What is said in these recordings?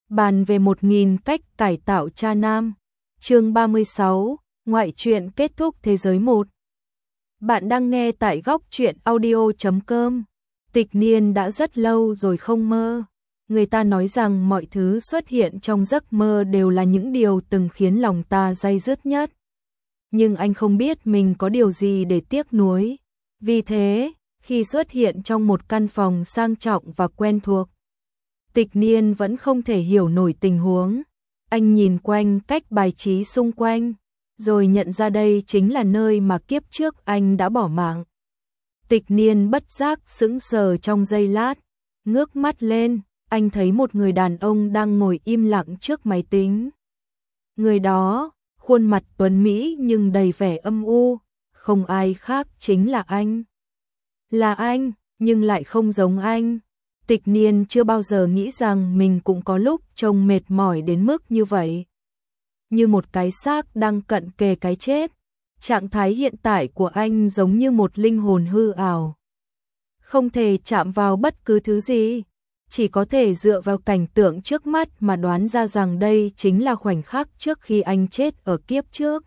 Bàn về 1000 cách cải tạo cha nam. Chương 36, ngoại truyện kết thúc thế giới 1. Bạn đang nghe tại góc truyện audio.com. Tịch Niên đã rất lâu rồi không mơ. Người ta nói rằng mọi thứ xuất hiện trong giấc mơ đều là những điều từng khiến lòng ta day dứt nhất. Nhưng anh không biết mình có điều gì để tiếc nuối. Vì thế, khi xuất hiện trong một căn phòng sang trọng và quen thuộc, Tịch Niên vẫn không thể hiểu nổi tình huống. Anh nhìn quanh cách bài trí xung quanh, rồi nhận ra đây chính là nơi mà kiếp trước anh đã bỏ mạng. Tịch Niên bất giác sững sờ trong giây lát, ngước mắt lên, anh thấy một người đàn ông đang ngồi im lặng trước máy tính. Người đó, khuôn mặt tuấn mỹ nhưng đầy vẻ âm u, không ai khác chính là anh. Là anh, nhưng lại không giống anh. Tịch Niên chưa bao giờ nghĩ rằng mình cũng có lúc trông mệt mỏi đến mức như vậy. Như một cái xác đang cận kề cái chết, trạng thái hiện tại của anh giống như một linh hồn hư ảo. Không thể chạm vào bất cứ thứ gì, chỉ có thể dựa vào cảnh tượng trước mắt mà đoán ra rằng đây chính là khoảnh khắc trước khi anh chết ở kiếp trước.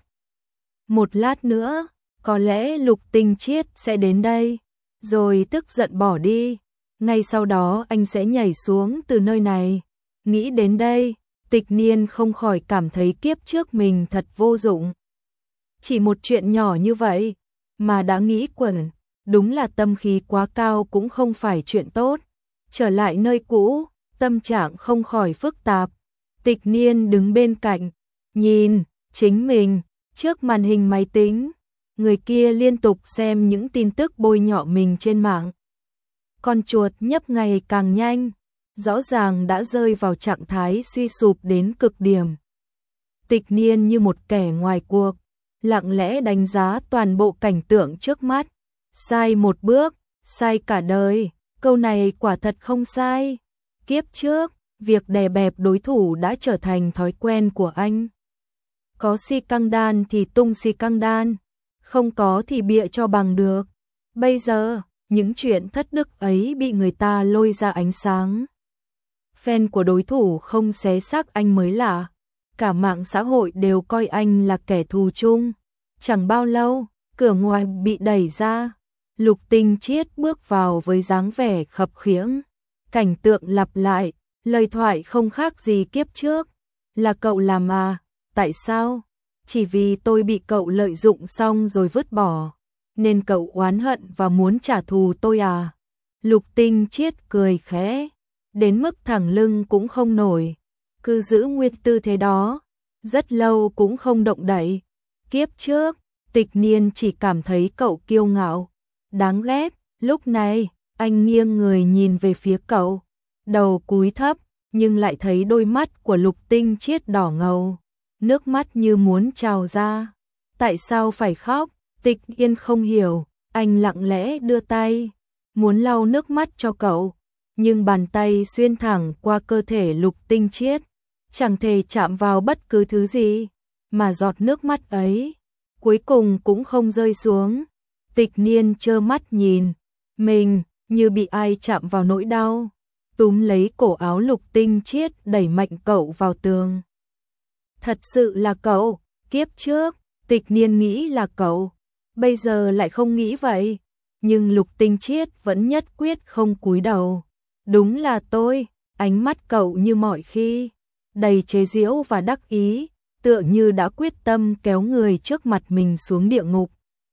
Một lát nữa, có lẽ Lục Tinh Chiết sẽ đến đây, rồi tức giận bỏ đi. Ngay sau đó anh sẽ nhảy xuống từ nơi này. Nghĩ đến đây, Tịch Niên không khỏi cảm thấy kiếp trước mình thật vô dụng. Chỉ một chuyện nhỏ như vậy mà đã nghĩ quẩn, đúng là tâm khí quá cao cũng không phải chuyện tốt. Trở lại nơi cũ, tâm trạng không khỏi phức tạp. Tịch Niên đứng bên cạnh, nhìn chính mình trước màn hình máy tính. Người kia liên tục xem những tin tức bôi nhọ mình trên mạng. Con chuột nhấp ngày càng nhanh, rõ ràng đã rơi vào trạng thái suy sụp đến cực điểm. Tịch Niên như một kẻ ngoài cuộc, lặng lẽ đánh giá toàn bộ cảnh tượng trước mắt. Sai một bước, sai cả đời, câu này quả thật không sai. Kiếp trước, việc đè bẹp đối thủ đã trở thành thói quen của anh. Có si căng đan thì tung si căng đan, không có thì bịa cho bằng được. Bây giờ, những chuyện thất đức ấy bị người ta lôi ra ánh sáng. Fan của đối thủ không xé xác anh mới lạ. Cả mạng xã hội đều coi anh là kẻ thù chung. Chẳng bao lâu, cửa ngoài bị đẩy ra. Lục Tinh Chiết bước vào với dáng vẻ khập khiễng. Cảnh tượng lặp lại, lời thoại không khác gì kiếp trước. Là cậu làm à? Tại sao? Chỉ vì tôi bị cậu lợi dụng xong rồi vứt bỏ, nên cậu oán hận và muốn trả thù tôi à? Lục Tinh Chiết cười khẽ, đến mức thẳng lưng cũng không nổi, cứ giữ nguyên tư thế đó, rất lâu cũng không động đậy. Kiếp trước, Tịch Niên chỉ cảm thấy cậu kiêu ngạo, đáng ghét. Lúc này, anh nghiêng người nhìn về phía cậu, đầu cúi thấp, nhưng lại thấy đôi mắt của Lục Tinh Chiết đỏ ngầu, nước mắt như muốn trào ra. Tại sao phải khóc? Tịch Niên không hiểu, anh lặng lẽ đưa tay, muốn lau nước mắt cho cậu, nhưng bàn tay xuyên thẳng qua cơ thể Lục Tinh Chiết, chẳng thể chạm vào bất cứ thứ gì, mà giọt nước mắt ấy cuối cùng cũng không rơi xuống. Tịch Niên trơ mắt nhìn mình như bị ai chạm vào nỗi đau, túm lấy cổ áo Lục Tinh Chiết đẩy mạnh cậu vào tường. Thật sự là cậu? Kiếp trước, Tịch Niên nghĩ là cậu, bây giờ lại không nghĩ vậy, nhưng Lục Tinh Chiết vẫn nhất quyết không cúi đầu. Đúng là tôi. Ánh mắt cậu như mọi khi, đầy chế giễu và đắc ý, tựa như đã quyết tâm kéo người trước mặt mình xuống địa ngục.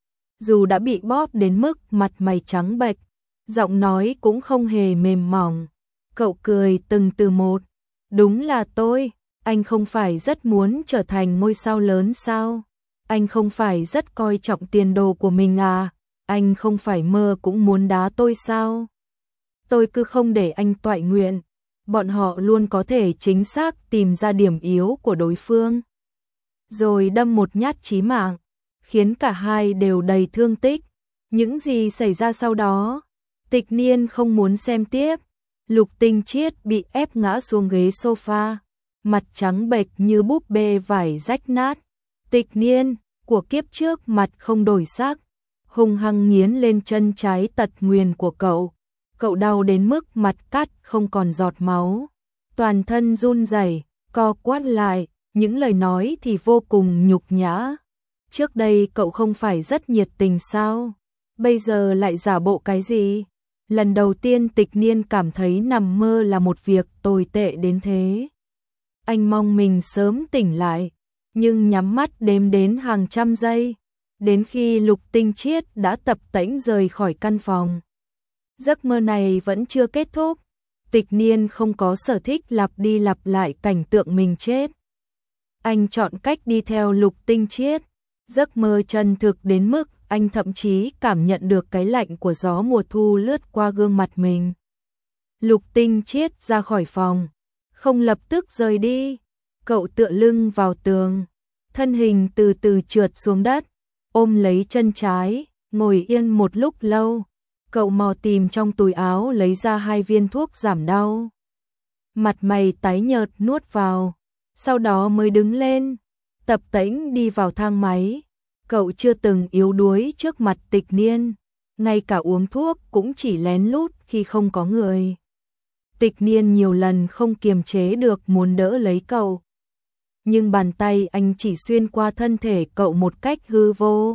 Dù đã bị bóp đến mức mặt mày trắng bệch, giọng nói cũng không hề mềm mỏng. Cậu cười từng từ một. Đúng là tôi. Anh không phải rất muốn trở thành ngôi sao lớn sao? Anh không phải rất coi trọng tiền đồ của mình à? Anh không phải mơ cũng muốn đá tôi sao? Tôi cứ không để anh toại nguyện. Bọn họ luôn có thể chính xác tìm ra điểm yếu của đối phương, rồi đâm một nhát chí mạng, khiến cả hai đều đầy thương tích. Những gì xảy ra sau đó, Tịch Niên không muốn xem tiếp. Lục Tinh Chiết bị ép ngã xuống ghế sofa, mặt trắng bệch như búp bê vải rách nát. Tịch Niên của kiếp trước mặt không đổi sắc, hung hăng nghiến lên chân trái tật nguyền của cậu. Cậu đau đến mức mặt cắt không còn giọt máu. toàn thân run rẩy, co quắt lại, những lời nói thì vô cùng nhục nhã. Trước đây cậu không phải rất nhiệt tình sao? Bây giờ lại giả bộ cái gì? Lần đầu tiên Tịch Niên cảm thấy nằm mơ là một việc tồi tệ đến thế. Anh mong mình sớm tỉnh lại, nhưng nhắm mắt đếm đến hàng trăm giây, đến khi Lục Tinh Chiết đã tập tễnh rời khỏi căn phòng. Giấc mơ này vẫn chưa kết thúc. Tịch Niên không có sở thích lặp đi lặp lại cảnh tượng mình chết. Anh chọn cách đi theo Lục Tinh Chiết. Giấc mơ chân thực đến mức anh thậm chí cảm nhận được cái lạnh của gió mùa thu lướt qua gương mặt mình. Lục Tinh Chiết ra khỏi phòng, không lập tức rời đi. Cậu tựa lưng vào tường, thân hình từ từ trượt xuống đất, ôm lấy chân trái, ngồi yên một lúc lâu. Cậu mò tìm trong túi áo lấy ra 2 viên thuốc giảm đau. Mặt mày tái nhợt nuốt vào, sau đó mới đứng lên, tập tễnh đi vào thang máy. Cậu chưa từng yếu đuối trước mặt Tịch Niên, ngay cả uống thuốc cũng chỉ lén lút khi không có người. Tịch Niên nhiều lần không kiềm chế được muốn đỡ lấy cậu, nhưng bàn tay anh chỉ xuyên qua thân thể cậu một cách hư vô.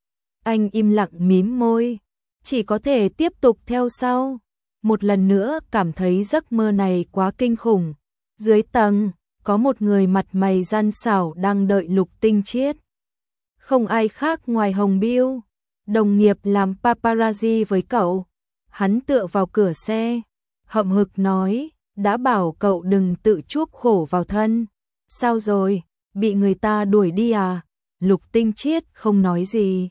Anh im lặng mím môi, chỉ có thể tiếp tục theo sau. Một lần nữa cảm thấy giấc mơ này quá kinh khủng. Dưới tầng, có một người mặt mày gian xảo đang đợi Lục Tinh Chiết. Không ai khác ngoài Hồng Biêu, đồng nghiệp làm paparazzi với cậu. Hắn tựa vào cửa xe, hậm hực nói, đã bảo cậu đừng tự chuốc khổ vào thân. Sao rồi, bị người ta đuổi đi à? Lục Tinh Chiết không nói gì.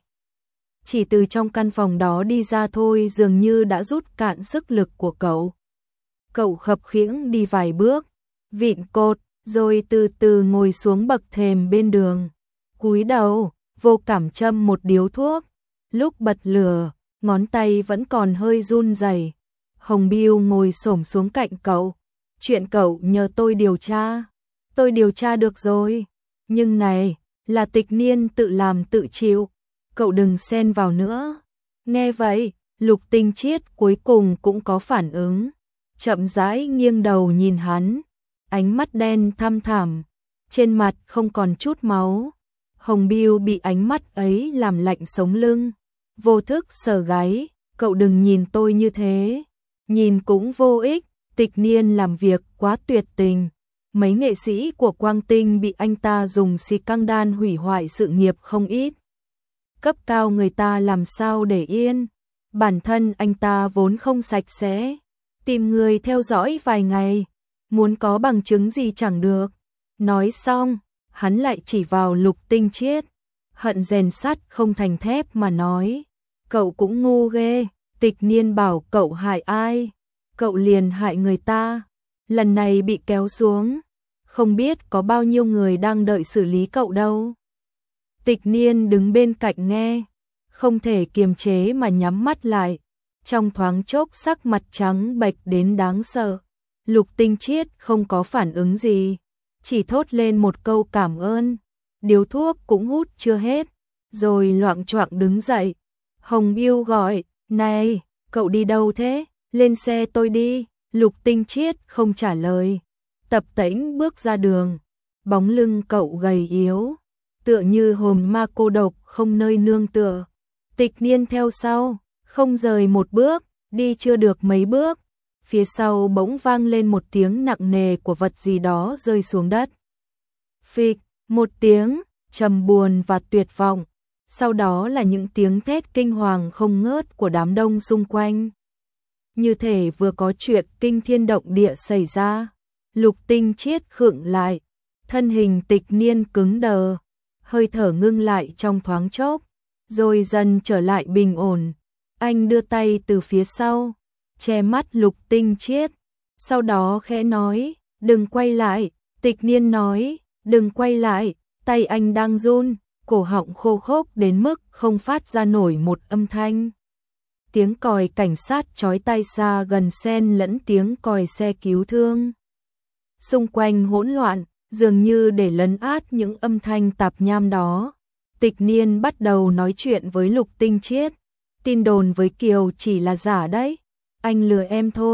Chỉ từ trong căn phòng đó đi ra thôi dường như đã rút cạn sức lực của cậu. Cậu khập khiễng đi vài bước, vịn cột, rồi từ từ ngồi xuống bậc thềm bên đường. Cúi đầu, vô cảm châm một điếu thuốc. Lúc bật lửa, ngón tay vẫn còn hơi run rẩy. Hồng Biêu ngồi xổm xuống cạnh cậu. Chuyện cậu nhờ tôi điều tra. Tôi điều tra được rồi. Nhưng này, là Tịch Niên tự làm tự chịu. Cậu đừng xen vào nữa. Nghe vậy, Lục Tinh Chiết cuối cùng cũng có phản ứng. Chậm rãi nghiêng đầu nhìn hắn. Ánh mắt đen thăm thẳm. Trên mặt không còn chút máu. Hồng Biêu bị ánh mắt ấy làm lạnh sống lưng. Vô thức sờ gáy. Cậu đừng nhìn tôi như thế. Nhìn cũng vô ích. Tịch Niên làm việc quá tuyệt tình. Mấy nghệ sĩ của Quang Tinh bị anh ta dùng xì căng đan hủy hoại sự nghiệp không ít. Cấp cao người ta làm sao để yên. Bản thân anh ta vốn không sạch sẽ. Tìm người theo dõi vài ngày. Muốn có bằng chứng gì chẳng được. Nói xong, hắn lại chỉ vào Lục Tinh Chiết. Hận rèn sắt không thành thép mà nói. Cậu cũng ngu ghê. Tịch Niên bảo cậu hại ai, cậu liền hại người ta. Lần này bị kéo xuống, không biết có bao nhiêu người đang đợi xử lý cậu đâu. Tịch Niên đứng bên cạnh nghe, không thể kiềm chế mà nhắm mắt lại. Trong thoáng chốc sắc mặt trắng bệch đến đáng sợ. Lục Tinh Chiết không có phản ứng gì, chỉ thốt lên một câu cảm ơn. Điếu thuốc cũng hút chưa hết, rồi loạng choạng đứng dậy. Hồng Biêu gọi, này, cậu đi đâu thế? Lên xe tôi đi. Lục Tinh Chiết không trả lời. Tập tễnh bước ra đường. Bóng lưng cậu gầy yếu, tựa như hồn ma cô độc không nơi nương tựa. Tịch Niên theo sau, không rời một bước, đi chưa được mấy bước. Phía sau bỗng vang lên một tiếng nặng nề của vật gì đó rơi xuống đất. Phịch, một tiếng, trầm buồn và tuyệt vọng. Sau đó là những tiếng thét kinh hoàng không ngớt của đám đông xung quanh. Như thể vừa có chuyện kinh thiên động địa xảy ra. Lục Tinh Chiết khựng lại, thân hình Tịch Niên cứng đờ, hơi thở ngưng lại trong thoáng chốc, rồi dần trở lại bình ổn. Anh đưa tay từ phía sau, che mắt Lục Tinh Chiết, sau đó khẽ nói, đừng quay lại. Tịch Niên nói, đừng quay lại. Tay anh đang run, cổ họng khô khốc đến mức không phát ra nổi một âm thanh. Tiếng còi cảnh sát chói tai xa gần xen lẫn tiếng còi xe cứu thương. Xung quanh hỗn loạn, dường như để lấn át những âm thanh tạp nham đó. Tịch Niên bắt đầu nói chuyện với Lục Tinh Chiết. Tin đồn với Kiều chỉ là giả đấy. Anh lừa em thôi.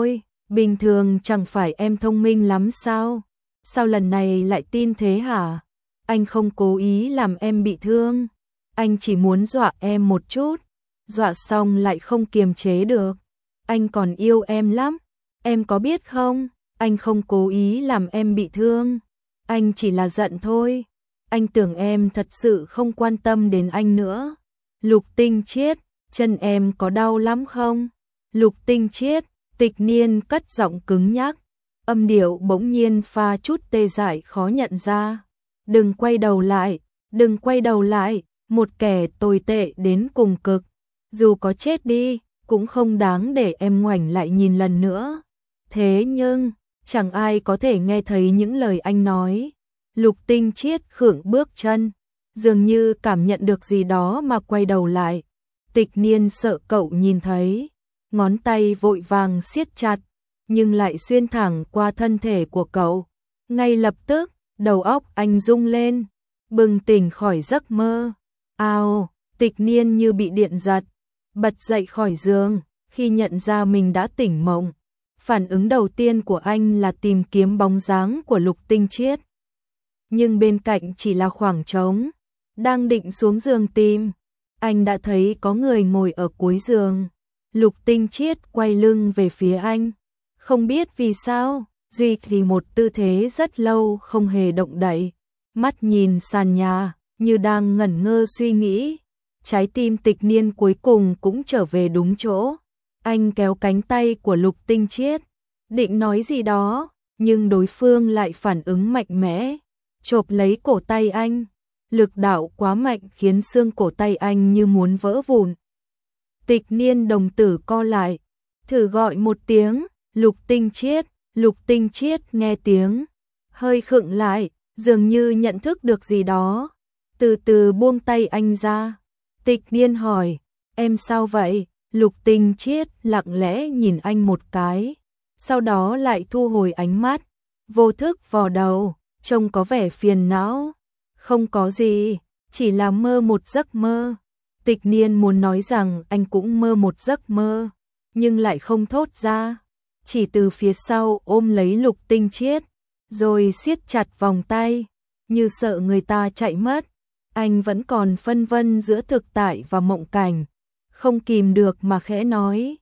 Bình thường chẳng phải em thông minh lắm sao? Sao lần này lại tin thế hả? Anh không cố ý làm em bị thương. Anh chỉ muốn dọa em một chút. Dọa xong lại không kiềm chế được. Anh còn yêu em lắm. Em có biết không? Anh không cố ý làm em bị thương. Anh chỉ là giận thôi. Anh tưởng em thật sự không quan tâm đến anh nữa. Lục Tinh Chiết, chân em có đau lắm không? Lục Tinh Chiết, Tịch Niên cất giọng cứng nhắc, âm điệu bỗng nhiên pha chút tê dại khó nhận ra. Đừng quay đầu lại, đừng quay đầu lại, một kẻ tồi tệ đến cùng cực. Dù có chết đi, cũng không đáng để em ngoảnh lại nhìn lần nữa. Thế nhưng, chẳng ai có thể nghe thấy những lời anh nói. Lục Tinh Chiết khựng bước chân, dường như cảm nhận được gì đó mà quay đầu lại. Tịch Niên sợ cậu nhìn thấy, ngón tay vội vàng siết chặt, nhưng lại xuyên thẳng qua thân thể của cậu. Ngay lập tức, đầu óc anh rung lên, bừng tỉnh khỏi giấc mơ. Ao, Tịch Niên như bị điện giật, bật dậy khỏi giường, khi nhận ra mình đã tỉnh mộng. Phản ứng đầu tiên của anh là tìm kiếm bóng dáng của Lục Tinh Chiết. Nhưng bên cạnh chỉ là khoảng trống. Đang định xuống giường tìm, anh đã thấy có người ngồi ở cuối giường. Lục Tinh Chiết quay lưng về phía anh. Không biết vì sao, duy trì một tư thế rất lâu không hề động đậy. Mắt nhìn sàn nhà, như đang ngẩn ngơ suy nghĩ. Trái tim Tịch Niên cuối cùng cũng trở về đúng chỗ. Anh kéo cánh tay của Lục Tinh Chiết, định nói gì đó, nhưng đối phương lại phản ứng mạnh mẽ, chộp lấy cổ tay anh. Lực đạo quá mạnh khiến xương cổ tay anh như muốn vỡ vụn. Tịch Niên đồng tử co lại, thử gọi một tiếng, Lục Tinh Chiết. Lục Tinh Chiết nghe tiếng, hơi khựng lại, dường như nhận thức được gì đó, từ từ buông tay anh ra. Tịch Niên hỏi, em sao vậy? Lục Tinh Chiết lặng lẽ nhìn anh một cái, sau đó lại thu hồi ánh mắt, vô thức vò đầu, trông có vẻ phiền não. Không có gì, chỉ là mơ một giấc mơ. Tịch Niên muốn nói rằng anh cũng mơ một giấc mơ, nhưng lại không thốt ra, chỉ từ phía sau ôm lấy Lục Tinh Chiết, rồi siết chặt vòng tay, như sợ người ta chạy mất. Anh vẫn còn phân vân giữa thực tại và mộng cảnh, không kìm được mà khẽ nói,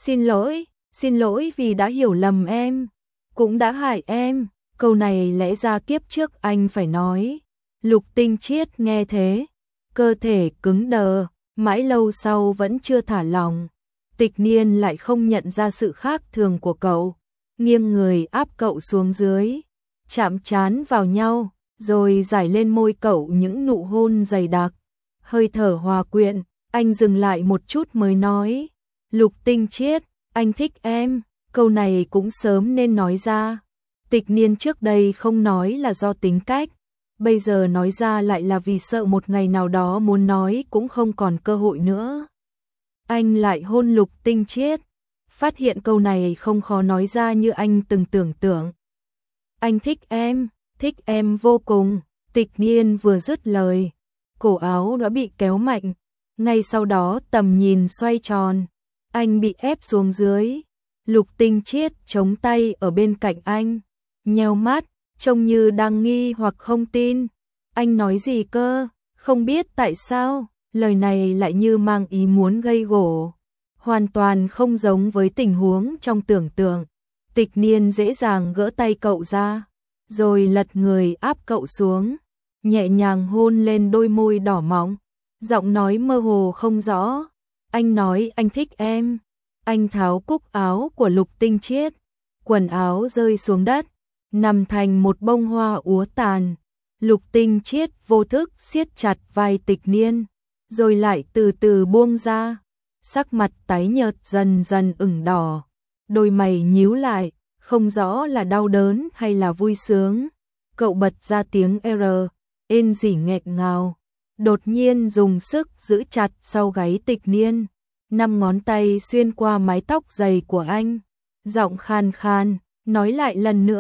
xin lỗi vì đã hiểu lầm em, cũng đã hại em. Câu này lẽ ra kiếp trước anh phải nói. Lục Tinh Chiết nghe thế, cơ thể cứng đờ, mãi lâu sau vẫn chưa thả lỏng. Tịch Niên lại không nhận ra sự khác thường của cậu, nghiêng người áp cậu xuống dưới, chạm trán vào nhau, rồi rải lên môi cậu những nụ hôn dày đặc. Hơi thở hòa quyện, anh dừng lại một chút mới nói, Lục Tinh Chiết, anh thích em. Câu này cũng sớm nên nói ra. Tịch Niên trước đây không nói là do tính cách, bây giờ nói ra lại là vì sợ một ngày nào đó muốn nói cũng không còn cơ hội nữa. Anh lại hôn Lục Tinh Chiết, phát hiện câu này không khó nói ra như anh từng tưởng tượng. Anh thích em vô cùng. Tịch Niên vừa dứt lời, cổ áo đã bị kéo mạnh, ngay sau đó tầm nhìn xoay tròn, anh bị ép xuống dưới. Lục Tinh Chiết chống tay ở bên cạnh anh, nheo mắt, trông như đang nghi hoặc không tin. Anh nói gì cơ? Không biết tại sao, lời này lại như mang ý muốn gây gổ, hoàn toàn không giống với tình huống trong tưởng tượng. Tịch Niên dễ dàng gỡ tay cậu ra, rồi lật người áp cậu xuống, nhẹ nhàng hôn lên đôi môi đỏ mọng, giọng nói mơ hồ không rõ. Anh nói anh thích em. Anh tháo cúc áo của Lục Tinh Chiết, quần áo rơi xuống đất, nằm thành một bông hoa úa tàn. Lục Tinh Chiết vô thức siết chặt vai Tịch Niên, rồi lại từ từ buông ra, sắc mặt tái nhợt dần dần ửng đỏ, đôi mày nhíu lại, không rõ là đau đớn hay là vui sướng. Cậu bật ra tiếng R, ên rỉ nghẹn ngào, đột nhiên dùng sức giữ chặt sau gáy Tịch Niên, 5 ngón tay xuyên qua mái tóc dày của anh, giọng khan khan, nói lại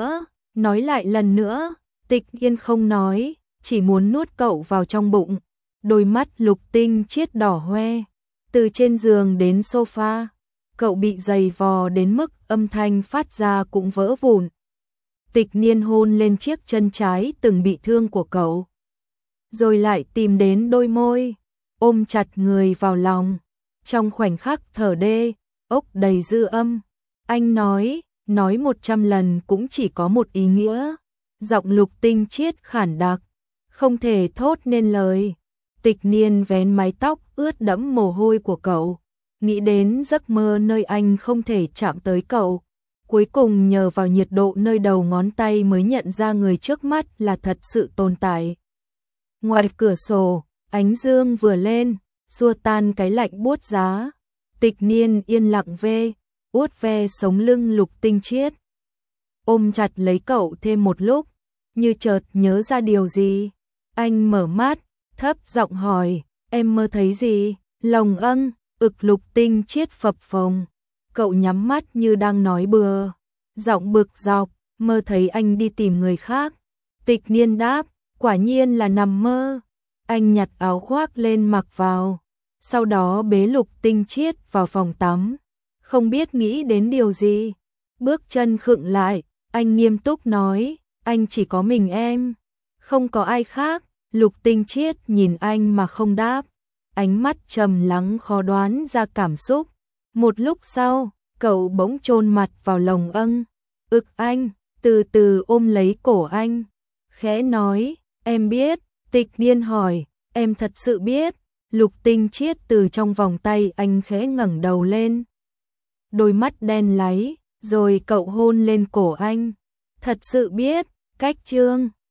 lần nữa. Tịch Niên không nói, chỉ muốn nuốt cậu vào trong bụng. Đôi mắt Lục Tinh Chiết đỏ hoe, từ trên giường đến sofa, cậu bị giày vò đến mức âm thanh phát ra cũng vỡ vụn. Tịch Niên hôn lên chiếc chân trái từng bị thương của cậu, rồi lại tìm đến đôi môi, ôm chặt người vào lòng. Trong khoảnh khắc thở đê, ốc đầy dư âm, anh nói 100 lần cũng chỉ có một ý nghĩa. Giọng Lục Tinh Chiết khản đặc, không thể thốt nên lời. Tịch Niên vén mái tóc ướt đẫm mồ hôi của cậu, nghĩ đến giấc mơ nơi anh không thể chạm tới cậu. Cuối cùng nhờ vào nhiệt độ nơi đầu ngón tay mới nhận ra người trước mắt là thật sự tồn tại. Ngoài cửa sổ, ánh dương vừa lên, xua tan cái lạnh buốt giá. Tịch Niên yên lặng vuốt ve sống lưng Lục Tinh Chiết, ôm chặt lấy cậu thêm một lúc, như chợt nhớ ra điều gì. Anh mở mắt, thấp giọng hỏi, em mơ thấy gì? Lồng ực Lục Tinh Chiết phập phồng. Cậu nhắm mắt như đang nói bừa, giọng bực dọc, mơ thấy anh đi tìm người khác. Tịch Niên đáp, quả nhiên là nằm mơ. Anh nhặt áo khoác lên mặc vào, sau đó bế Lục Tinh Chiết vào phòng tắm. Không biết nghĩ đến điều gì, bước chân khựng lại, anh nghiêm túc nói, anh chỉ có mình em, không có ai khác. Lục Tinh Chiết nhìn anh mà không đáp, ánh mắt trầm lắng khó đoán ra cảm xúc. Một lúc sau, cậu bỗng chôn mặt vào lồng ực anh, từ từ ôm lấy cổ anh, khẽ nói, em biết. Tịch Niên hỏi, em thật sự biết? Lục Tinh Chiết từ trong vòng tay anh khẽ ngẩng đầu lên, đôi mắt đen láy, rồi cậu hôn lên cổ anh. Thật sự biết. Cách chương